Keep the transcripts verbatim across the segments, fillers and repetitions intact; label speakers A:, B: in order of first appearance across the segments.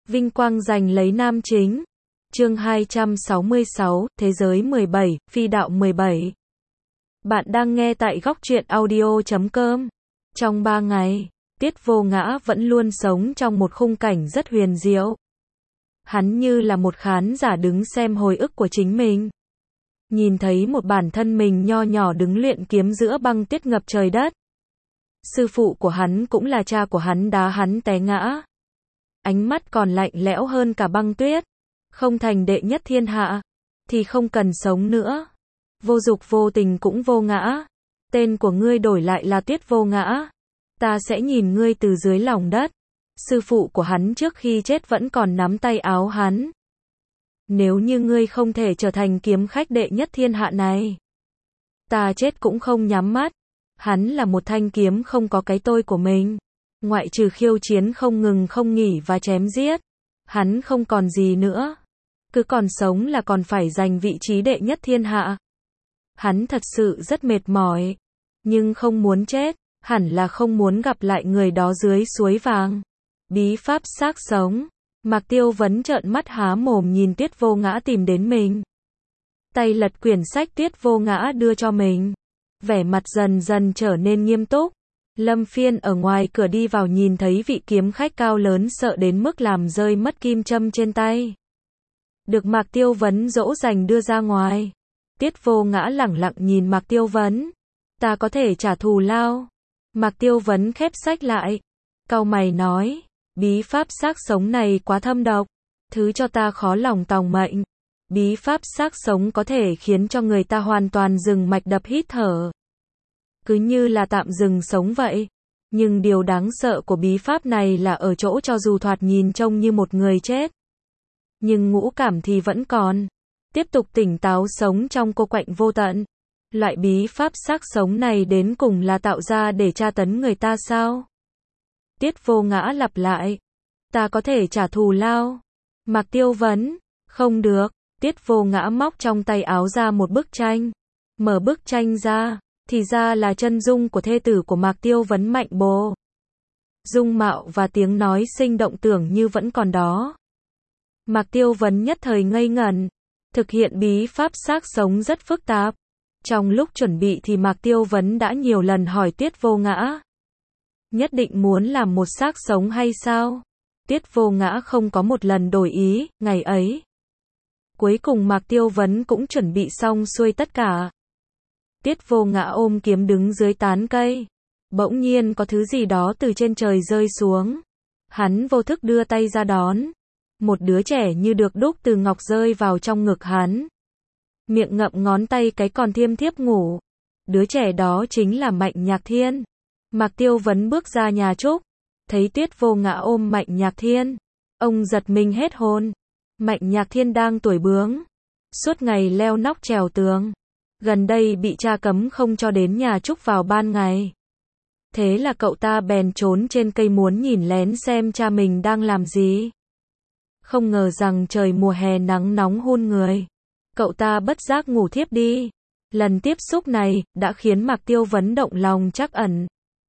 A: Vinh quang giành lấy nam chính. Chương hai trăm sáu mươi sáu, Thế giới mười bảy, Phi đạo mười bảy. Bạn đang nghe tại góc truyện audio chấm com. Trong ba ngày, Tiết Vô Ngã vẫn luôn sống trong một khung cảnh rất huyền diệu. Hắn như là một khán giả đứng xem hồi ức của chính mình. Nhìn thấy một bản thân mình nho nhỏ đứng luyện kiếm giữa băng tuyết ngập trời đất. Sư phụ của hắn cũng là cha của hắn đá hắn té ngã. Ánh mắt còn lạnh lẽo hơn cả băng tuyết. Không thành đệ nhất thiên hạ, thì không cần sống nữa. Vô dục vô tình cũng vô ngã. Tên của ngươi đổi lại là Tiết Vô Ngã. Ta sẽ nhìn ngươi từ dưới lòng đất. Sư phụ của hắn trước khi chết vẫn còn nắm tay áo hắn. Nếu như ngươi không thể trở thành kiếm khách đệ nhất thiên hạ này, ta chết cũng không nhắm mắt. Hắn là một thanh kiếm không có cái tôi của mình. Ngoại trừ khiêu chiến không ngừng không nghỉ và chém giết, hắn không còn gì nữa. Cứ còn sống là còn phải giành vị trí đệ nhất thiên hạ. Hắn thật sự rất mệt mỏi, nhưng không muốn chết, hẳn là không muốn gặp lại người đó dưới suối vàng. Bí pháp xác sống. Mạc Tiêu Vấn trợn mắt há mồm nhìn Tiết Vô Ngã tìm đến mình. Tay lật quyển sách Tiết Vô Ngã đưa cho mình. Vẻ mặt dần dần trở nên nghiêm túc. Lâm Phiên ở ngoài cửa đi vào nhìn thấy vị kiếm khách cao lớn sợ đến mức làm rơi mất kim châm trên tay. Được Mạc Tiêu Vấn dỗ dành đưa ra ngoài. Tiết Vô Ngã lẳng lặng nhìn Mạc Tiêu Vấn. Ta có thể trả thù lao. Mạc Tiêu Vấn khép sách lại. Cau mày nói. Bí pháp xác sống này quá thâm độc. Thứ cho ta khó lòng tòng mệnh. Bí pháp xác sống có thể khiến cho người ta hoàn toàn dừng mạch đập hít thở. Cứ như là tạm dừng sống vậy. Nhưng điều đáng sợ của bí pháp này là ở chỗ cho dù thoạt nhìn trông như một người chết, nhưng ngũ cảm thì vẫn còn. Tiếp tục tỉnh táo sống trong cô quạnh vô tận. Loại bí pháp xác sống này đến cùng là tạo ra để tra tấn người ta sao? Tiết Vô Ngã lặp lại. Ta có thể trả thù lao. Mạc Tiêu Vấn. Không được. Tiết Vô Ngã móc trong tay áo ra một bức tranh. Mở bức tranh ra, thì ra là chân dung của thê tử của Mạc Tiêu Vấn Mạnh Bồ. Dung mạo và tiếng nói sinh động tưởng như vẫn còn đó. Mạc Tiêu Vấn nhất thời ngây ngẩn. Thực hiện bí pháp xác sống rất phức tạp. Trong lúc chuẩn bị thì Mạc Tiêu Vấn đã nhiều lần hỏi Tiết Vô Ngã. Nhất định muốn làm một xác sống hay sao? Tiết Vô Ngã không có một lần đổi ý, ngày ấy. Cuối cùng Mạc Tiêu Vấn cũng chuẩn bị xong xuôi tất cả. Tiết Vô Ngã ôm kiếm đứng dưới tán cây. Bỗng nhiên có thứ gì đó từ trên trời rơi xuống. Hắn vô thức đưa tay ra đón. Một đứa trẻ như được đúc từ ngọc rơi vào trong ngực hắn. Miệng ngậm ngón tay cái còn thiêm thiếp ngủ. Đứa trẻ đó chính là Mạnh Nhạc Thiên. Mạc Tiêu Vấn bước ra nhà trúc. Thấy Tiết Vô Ngã ôm Mạnh Nhạc Thiên. Ông giật mình hết hồn. Mạnh Nhạc Thiên đang tuổi bướng. Suốt ngày leo nóc trèo tường. Gần đây bị cha cấm không cho đến nhà trúc vào ban ngày. Thế là cậu ta bèn trốn trên cây muốn nhìn lén xem cha mình đang làm gì. Không ngờ rằng trời mùa hè nắng nóng hun người. Cậu ta bất giác ngủ thiếp đi. Lần tiếp xúc này đã khiến Mạc Tiêu Vấn động lòng trắc ẩn.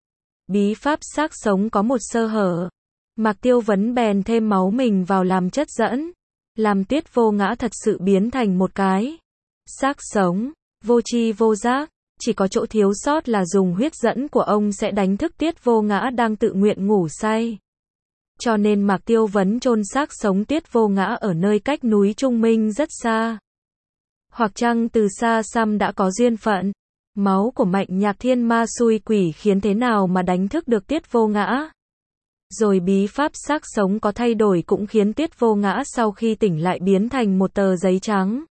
A: Bí pháp xác sống có một sơ hở. Mạc Tiêu Vấn bèn thêm máu mình vào làm chất dẫn. Làm Tiết Vô Ngã thật sự biến thành một cái xác sống, vô tri vô giác. Chỉ có chỗ thiếu sót là dùng huyết dẫn của ông sẽ đánh thức Tiết Vô Ngã đang tự nguyện ngủ say. Cho nên Mạc Tiêu Vấn chôn xác sống Tiết Vô Ngã ở nơi cách núi Trung Minh rất xa. Hoặc chăng từ xa xăm đã có duyên phận. Máu của Mạnh Nhạc Thiên ma xui quỷ khiến thế nào mà đánh thức được Tiết Vô Ngã. Rồi bí pháp xác sống có thay đổi cũng khiến Tiết Vô Ngã sau khi tỉnh lại biến thành một tờ giấy trắng.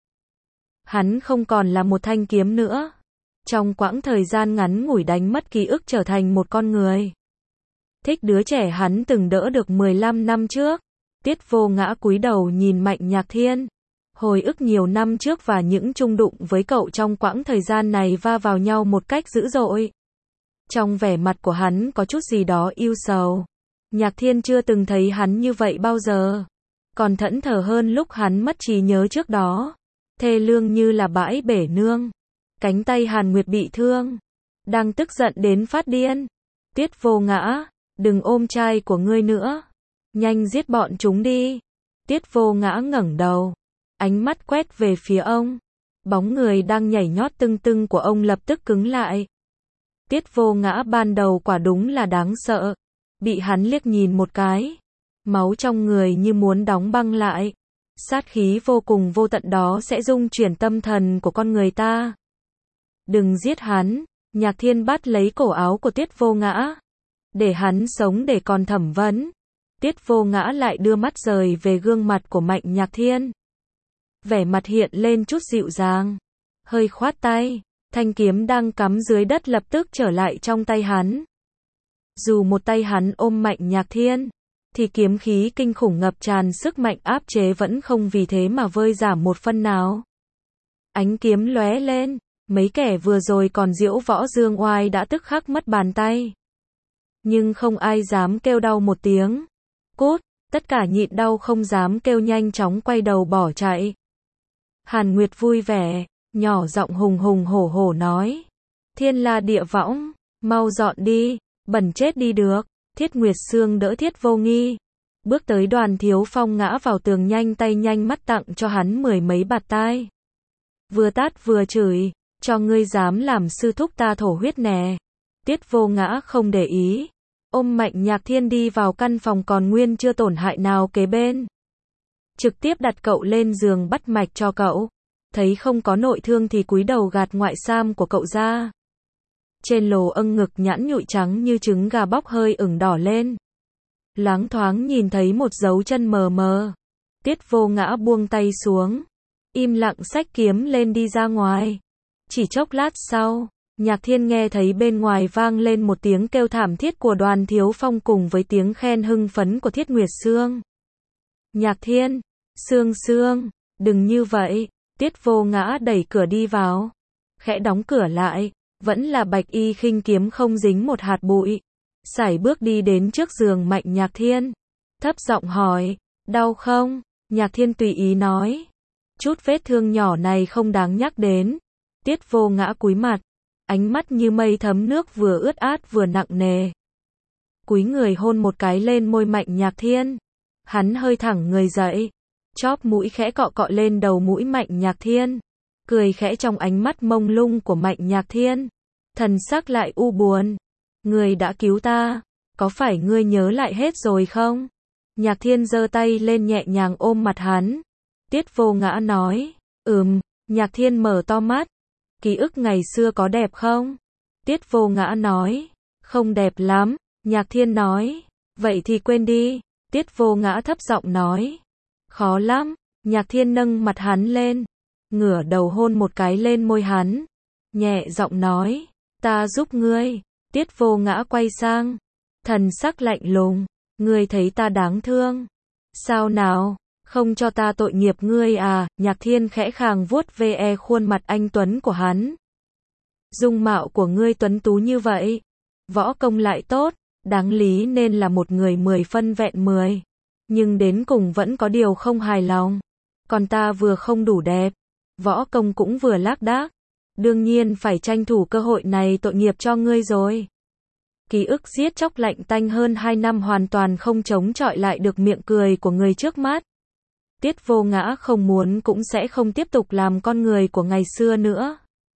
A: Hắn không còn là một thanh kiếm nữa. Trong quãng thời gian ngắn ngủi đánh mất ký ức trở thành một con người. Thích đứa trẻ hắn từng đỡ được mười lăm năm trước. Tiết Vô Ngã cúi đầu nhìn Mạnh Nhạc Thiên. Hồi ức nhiều năm trước và những chung đụng với cậu trong quãng thời gian này va vào nhau một cách dữ dội. Trong vẻ mặt của hắn có chút gì đó ưu sầu. Nhạc Thiên chưa từng thấy hắn như vậy bao giờ. Còn thẫn thờ hơn lúc hắn mất trí nhớ trước đó. Thê lương như là bãi bể nương. Cánh tay Hàn Nguyệt bị thương. Đang tức giận đến phát điên. Tiết Vô Ngã, đừng ôm trai của ngươi nữa. Nhanh giết bọn chúng đi. Tiết Vô Ngã ngẩng đầu, ánh mắt quét về phía ông. Bóng người đang nhảy nhót tưng tưng của ông lập tức cứng lại. Tiết Vô Ngã ban đầu quả đúng là đáng sợ. Bị hắn liếc nhìn một cái, máu trong người như muốn đóng băng lại. Sát khí vô cùng vô tận đó sẽ dung chuyển tâm thần của con người ta. Đừng giết hắn. Nhạc Thiên bắt lấy cổ áo của Tiết Vô Ngã. Để hắn sống để còn thẩm vấn. Tiết Vô Ngã lại đưa mắt rời về gương mặt của Mạnh Nhạc Thiên. Vẻ mặt hiện lên chút dịu dàng. Hơi khoát tay. Thanh kiếm đang cắm dưới đất lập tức trở lại trong tay hắn. Dù một tay hắn ôm Mạnh Nhạc Thiên, thì kiếm khí kinh khủng ngập tràn sức mạnh áp chế vẫn không vì thế mà vơi giảm một phân nào. Ánh kiếm lóe lên, mấy kẻ vừa rồi còn diễu võ dương oai đã tức khắc mất bàn tay. Nhưng không ai dám kêu đau một tiếng. Cút, tất cả nhịn đau không dám kêu nhanh chóng quay đầu bỏ chạy. Hàn Nguyệt vui vẻ, nhỏ giọng hùng hùng hổ hổ nói. Thiên La Địa Võng, mau dọn đi, bẩn chết đi được. Thiết Nguyệt Sương đỡ Thiết Vô Nghi. Bước tới Đoàn Thiếu Phong ngã vào tường nhanh tay nhanh mắt tặng cho hắn mười mấy bạt tai. Vừa tát vừa chửi, cho ngươi dám làm sư thúc ta thổ huyết nè. Tiết Vô Ngã không để ý. Ôm Mạnh Nhạc Thiên đi vào căn phòng còn nguyên chưa tổn hại nào kế bên. Trực tiếp đặt cậu lên giường bắt mạch cho cậu. Thấy không có nội thương thì cúi đầu gạt ngoại sam của cậu ra. Trên lồ âng ngực nhẵn nhụi trắng như trứng gà bóc hơi ửng đỏ lên. Loáng thoáng nhìn thấy một dấu chân mờ mờ. Tiết Vô Ngã buông tay xuống. Im lặng xách kiếm lên đi ra ngoài. Chỉ chốc lát sau, Nhạc Thiên nghe thấy bên ngoài vang lên một tiếng kêu thảm thiết của Đoàn Thiếu Phong cùng với tiếng khen hưng phấn của Thiết Nguyệt Sương. Nhạc Thiên, Sương Sương, đừng như vậy. Tiết Vô Ngã đẩy cửa đi vào. Khẽ đóng cửa lại. Vẫn là bạch y khinh kiếm không dính một hạt bụi. Sải bước đi đến trước giường Mạnh Nhạc Thiên. Thấp giọng hỏi, đau không? Nhạc Thiên tùy ý nói. Chút vết thương nhỏ này không đáng nhắc đến. Tiết Vô Ngã cúi mặt. Ánh mắt như mây thấm nước vừa ướt át vừa nặng nề. Cúi người hôn một cái lên môi Mạnh Nhạc Thiên. Hắn hơi thẳng người dậy. Chóp mũi khẽ cọ cọ lên đầu mũi Mạnh Nhạc Thiên. Cười khẽ trong ánh mắt mông lung của Mạnh Nhạc Thiên. Thần sắc lại u buồn. Ngươi đã cứu ta. Có phải ngươi nhớ lại hết rồi không? Nhạc Thiên giơ tay lên nhẹ nhàng ôm mặt hắn. Tiết Vô Ngã nói. Ừm. Nhạc Thiên mở to mắt. Ký ức ngày xưa có đẹp không? Tiết Vô Ngã nói. Không đẹp lắm. Nhạc Thiên nói. Vậy thì quên đi. Tiết Vô Ngã thấp giọng nói. Khó lắm. Nhạc Thiên nâng mặt hắn lên. Ngửa đầu hôn một cái lên môi hắn. Nhẹ giọng nói. Ta giúp ngươi. Tiết Vô Ngã quay sang. Thần sắc lạnh lùng. Ngươi thấy ta đáng thương. Sao nào? Không cho ta tội nghiệp ngươi à? Nhạc Thiên khẽ khàng vuốt ve khuôn mặt anh tuấn của hắn. Dung mạo của ngươi tuấn tú như vậy. Võ công lại tốt. Đáng lý nên là một người mười phân vẹn mười. Nhưng đến cùng vẫn có điều không hài lòng. Còn ta vừa không đủ đẹp. Võ công cũng vừa lác đác. Đương nhiên phải tranh thủ cơ hội này tội nghiệp cho ngươi rồi. Ký ức giết chóc lạnh tanh hơn hai năm hoàn toàn không chống chọi lại được miệng cười của người trước mắt. Tiết Vô Ngã không muốn cũng sẽ không tiếp tục làm con người của ngày xưa nữa.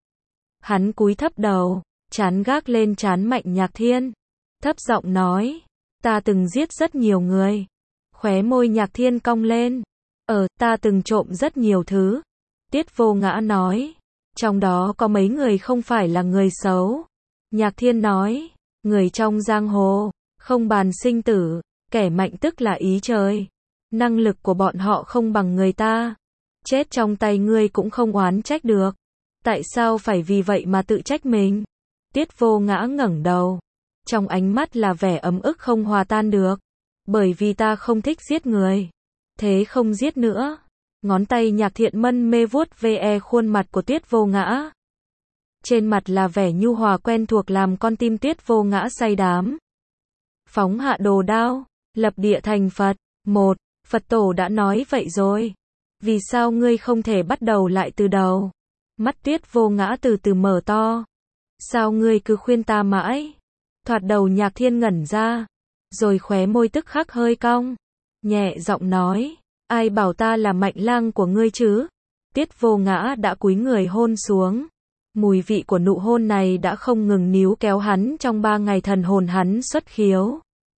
A: Hắn cúi thấp đầu, trán gác lên trán Mạnh Nhạc Thiên. Thấp giọng nói, ta từng giết rất nhiều người. Khóe môi Nhạc Thiên cong lên. Ờ, ta từng trộm rất nhiều thứ. Tiết Vô Ngã nói. Trong đó có mấy người không phải là người xấu. Nhạc Thiên nói. Người trong giang hồ, không bàn sinh tử, kẻ mạnh tức là ý trời. Năng lực của bọn họ không bằng người ta. Chết trong tay ngươi cũng không oán trách được. Tại sao phải vì vậy mà tự trách mình? Tiết Vô Ngã ngẩng đầu. Trong ánh mắt là vẻ ấm ức không hòa tan được. Bởi vì ta không thích giết người. Thế không giết nữa. Ngón tay Nhạc Thiện mân mê vuốt ve khuôn mặt của Tiết Vô Ngã. Trên mặt là vẻ nhu hòa quen thuộc làm con tim Tiết Vô Ngã say đắm. Phóng hạ đồ đao, lập địa thành Phật. Một, Phật tổ đã nói vậy rồi. Vì sao ngươi không thể bắt đầu lại từ đầu? Mắt Tiết Vô Ngã từ từ mở to. Sao ngươi cứ khuyên ta mãi? Thoạt đầu Nhạc Thiên ngẩn ra. Rồi khóe môi tức khắc hơi cong. nhẹ giọng nói, ai bảo ta là Mạnh Lang của ngươi chứ? Tiết Vô Ngã đã cúi người hôn xuống. Mùi vị của nụ hôn này đã không ngừng níu kéo hắn trong ba ngày thần hồn hắn xuất khiếu.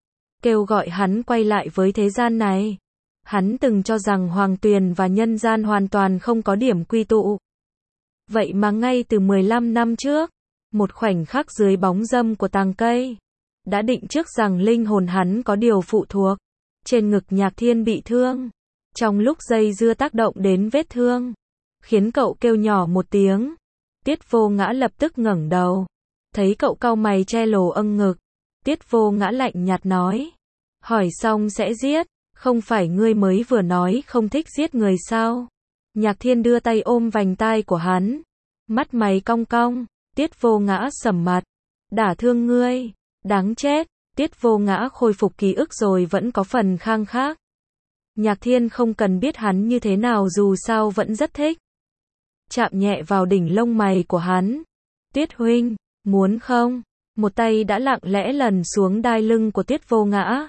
A: Kêu gọi hắn quay lại với thế gian này. Hắn từng cho rằng hoàng tuyền và nhân gian hoàn toàn không có điểm quy tụ. Vậy mà ngay từ mười lăm năm trước, một khoảnh khắc dưới bóng râm của tàng cây, đã định trước rằng linh hồn hắn có điều phụ thuộc. Trên ngực Nhạc Thiên bị thương. Trong lúc dây dưa tác động đến vết thương, khiến cậu kêu nhỏ một tiếng. Tiết Vô Ngã lập tức ngẩng đầu. Thấy cậu cau mày che lồ âng ngực. Tiết Vô Ngã lạnh nhạt nói. Hỏi xong sẽ giết. Không phải ngươi mới vừa nói không thích giết người sao? Nhạc Thiên đưa tay ôm vành tai của hắn. Mắt mày cong cong. Tiết Vô Ngã sầm mặt. Đả thương ngươi. Đáng chết. Tiết Vô Ngã khôi phục ký ức rồi vẫn có phần khang khác. Nhạc Thiên không cần biết hắn như thế nào dù sao vẫn rất thích. Chạm nhẹ vào đỉnh lông mày của hắn. Tiết huynh, muốn không? Một tay đã lặng lẽ lần xuống đai lưng của Tiết Vô Ngã.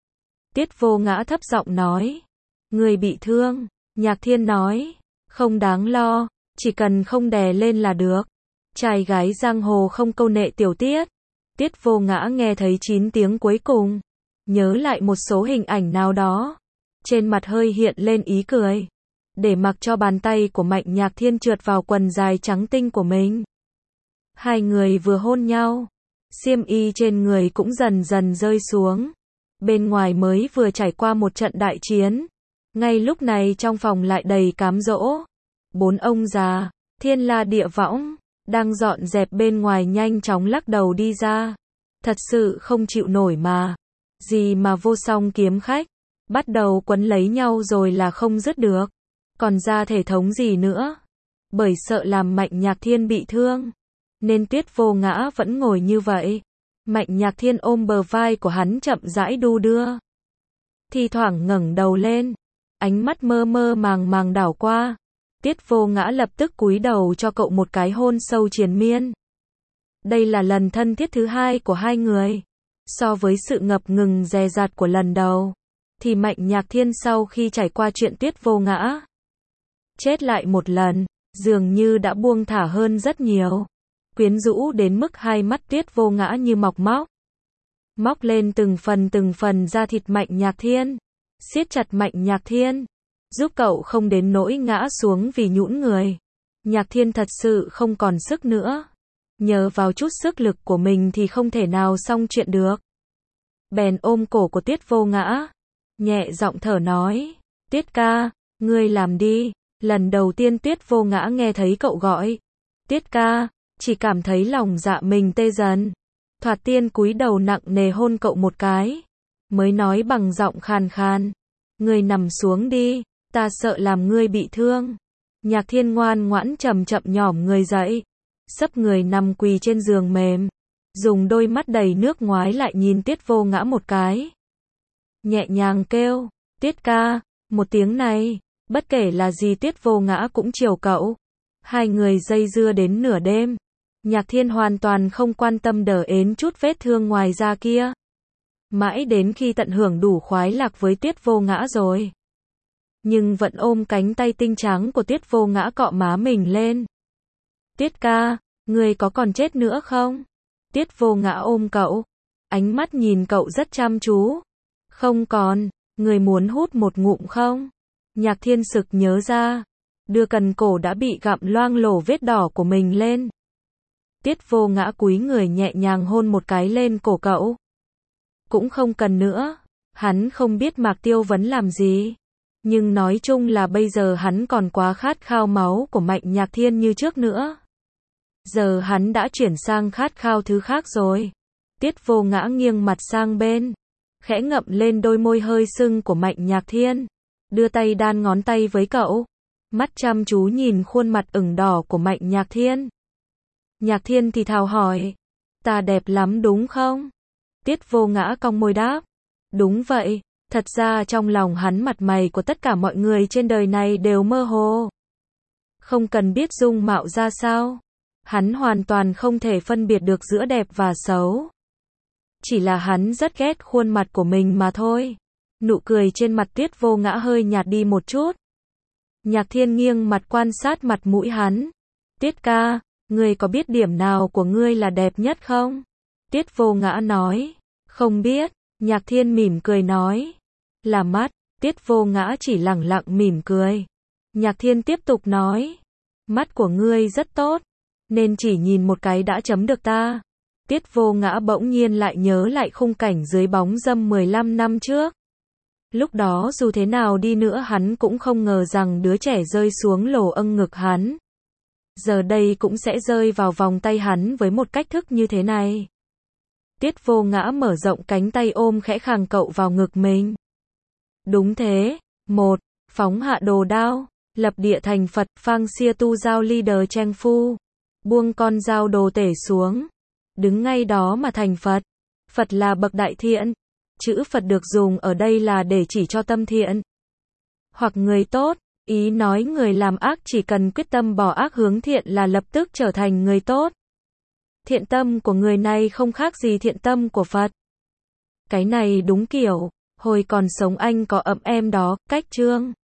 A: Tiết Vô Ngã thấp giọng nói. Người bị thương. Nhạc Thiên nói. Không đáng lo, chỉ cần không đè lên là được. Trai gái giang hồ không câu nệ tiểu tiết. Tiết Vô Ngã nghe thấy chín tiếng cuối cùng. Nhớ lại một số hình ảnh nào đó. Trên mặt hơi hiện lên ý cười. Để mặc cho bàn tay của Mạnh Nhạc Thiên trượt vào quần dài trắng tinh của mình. Hai người vừa hôn nhau. Xiêm y trên người cũng dần dần rơi xuống. Bên ngoài mới vừa trải qua một trận đại chiến. Ngay lúc này trong phòng lại đầy cám dỗ. Bốn ông già, Thiên La Địa Võng, đang dọn dẹp bên ngoài nhanh chóng lắc đầu đi ra. Thật sự không chịu nổi mà. Gì mà vô song kiếm khách. Bắt đầu quấn lấy nhau rồi là không dứt được. Còn ra thể thống gì nữa. Bởi sợ làm Mạnh Nhạc Thiên bị thương. Nên Tiết Vô Ngã vẫn ngồi như vậy. Mạnh Nhạc Thiên ôm bờ vai của hắn chậm rãi đu đưa. Thi thoảng ngẩng đầu lên. Ánh mắt mơ mơ màng màng đảo qua. Tiết Vô Ngã lập tức cúi đầu cho cậu một cái hôn sâu triền miên. Đây là lần thân thiết thứ hai của hai người. So với sự ngập ngừng dè dặt của lần đầu, thì Mạnh Nhạc Thiên sau khi trải qua chuyện Tiết Vô Ngã chết lại một lần, dường như đã buông thả hơn rất nhiều. Quyến rũ đến mức hai mắt Tiết Vô Ngã như mọc móc. Móc lên từng phần từng phần da thịt Mạnh Nhạc Thiên. Siết chặt Mạnh Nhạc Thiên. Giúp cậu không đến nỗi ngã xuống vì nhũn người. Nhạc Thiên thật sự không còn sức nữa. Nhờ vào chút sức lực của mình thì không thể nào xong chuyện được. Bèn ôm cổ của Tiết Vô Ngã. Nhẹ giọng thở nói. Tiết ca, ngươi làm đi. Lần đầu tiên Tiết Vô Ngã nghe thấy cậu gọi. Tiết ca, chỉ cảm thấy lòng dạ mình tê dần. Thoạt tiên cúi đầu nặng nề hôn cậu một cái. Mới nói bằng giọng khàn khàn. Ngươi nằm xuống đi, ta sợ làm ngươi bị thương. Nhạc Thiên ngoan ngoãn chậm chậm nhỏm người dậy. Sấp người nằm quỳ trên giường mềm. Dùng đôi mắt đầy nước ngoái lại nhìn Tiết Vô Ngã một cái. Nhẹ nhàng kêu, Tiết ca, một tiếng này. Bất kể là gì Tiết Vô Ngã cũng chiều cậu. Hai người dây dưa đến nửa đêm. Nhạc Thiên hoàn toàn không quan tâm đờ ến chút vết thương ngoài da kia. Mãi đến khi tận hưởng đủ khoái lạc với Tiết Vô Ngã rồi. Nhưng vẫn ôm cánh tay tinh trắng của Tiết Vô Ngã cọ má mình lên. Tiết ca, ngươi có còn chết nữa không? Tiết Vô Ngã ôm cậu. Ánh mắt nhìn cậu rất chăm chú. Không còn, ngươi muốn hút một ngụm không? Nhạc Thiên sực nhớ ra. Đưa cần cổ đã bị gặm loang lổ vết đỏ của mình lên. Tiết Vô Ngã cúi người nhẹ nhàng hôn một cái lên cổ cậu. Cũng không cần nữa. Hắn không biết Mạc Tiêu Vấn làm gì. Nhưng nói chung là bây giờ hắn còn quá khát khao máu của Mạnh Nhạc Thiên như trước nữa. Giờ hắn đã chuyển sang khát khao thứ khác rồi. Tiết Vô Ngã nghiêng mặt sang bên. Khẽ ngậm lên đôi môi hơi sưng của Mạnh Nhạc Thiên. Đưa tay đan ngón tay với cậu. Mắt chăm chú nhìn khuôn mặt ửng đỏ của Mạnh Nhạc Thiên. Nhạc Thiên thì thào hỏi. Ta đẹp lắm đúng không? Tiết Vô Ngã cong môi đáp. Đúng vậy. Thật ra trong lòng hắn mặt mày của tất cả mọi người trên đời này đều mơ hồ. Không cần biết dung mạo ra sao. Hắn hoàn toàn không thể phân biệt được giữa đẹp và xấu. Chỉ là hắn rất ghét khuôn mặt của mình mà thôi. Nụ cười trên mặt Tiết Vô Ngã hơi nhạt đi một chút. Nhạc Thiên nghiêng mặt quan sát mặt mũi hắn. Tiết ca, ngươi có biết điểm nào của ngươi là đẹp nhất không? Tiết Vô Ngã nói. Không biết. Nhạc Thiên mỉm cười nói. Là mắt. Tiết Vô Ngã chỉ lẳng lặng mỉm cười. Nhạc Thiên tiếp tục nói. Mắt của ngươi rất tốt, nên chỉ nhìn một cái đã chấm được ta. Tiết Vô Ngã bỗng nhiên lại nhớ lại khung cảnh dưới bóng râm mười lăm năm trước. Lúc đó dù thế nào đi nữa hắn cũng không ngờ rằng đứa trẻ rơi xuống lồ âng ngực hắn. Giờ đây cũng sẽ rơi vào vòng tay hắn với một cách thức như thế này. Tiết Vô Ngã mở rộng cánh tay ôm khẽ khàng cậu vào ngực mình. Đúng thế. Một. Phóng hạ đồ đao. Lập địa thành Phật, phang xia tu giao leader tranh phu. Buông con dao đồ tể xuống. Đứng ngay đó mà thành Phật. Phật là bậc đại thiện. Chữ Phật được dùng ở đây là để chỉ cho tâm thiện. Hoặc người tốt. Ý nói người làm ác chỉ cần quyết tâm bỏ ác hướng thiện là lập tức trở thành người tốt. Thiện tâm của người này không khác gì thiện tâm của Phật. Cái này đúng kiểu. Hồi còn sống anh có ậm em đó, cách chương.